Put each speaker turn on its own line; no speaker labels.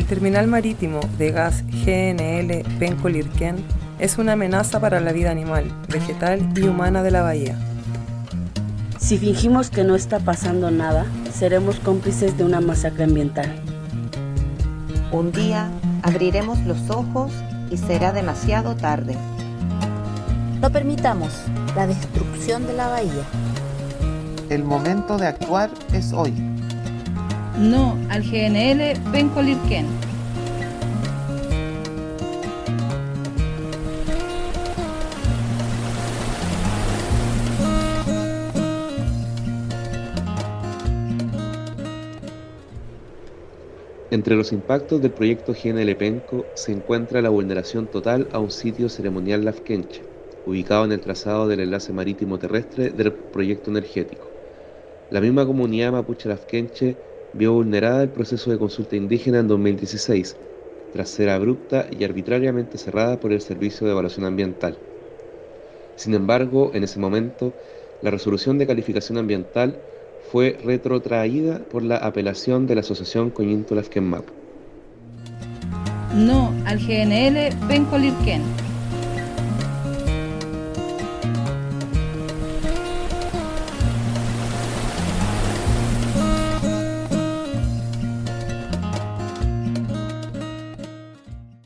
El terminal marítimo de gas GNL Penco-Lirquén es una amenaza para la vida animal, vegetal y humana de la bahía.
Si fingimos que no está pasando nada, seremos cómplices de una masacre ambiental.
Un día abriremos los ojos y será demasiado tarde.
No permitamos la destrucción de la bahía.
El momento de actuar es hoy.
No al GNL Penco-Lirquén.
Entre los impactos del proyecto GNL Penco se encuentra la vulneración total a un sitio ceremonial lafkenche, ubicado en el trazado del enlace marítimo terrestre del proyecto energético. La misma comunidad mapuche lafkenche vio vulnerada el proceso de consulta indígena en 2016, tras ser abrupta y arbitrariamente cerrada por el Servicio de Evaluación Ambiental. Sin embargo, en ese momento, la resolución de calificación ambiental fue retrotraída por la apelación de la Asociación Coñinto Lafken Mapu.
No al GNL Penco-Lirquén.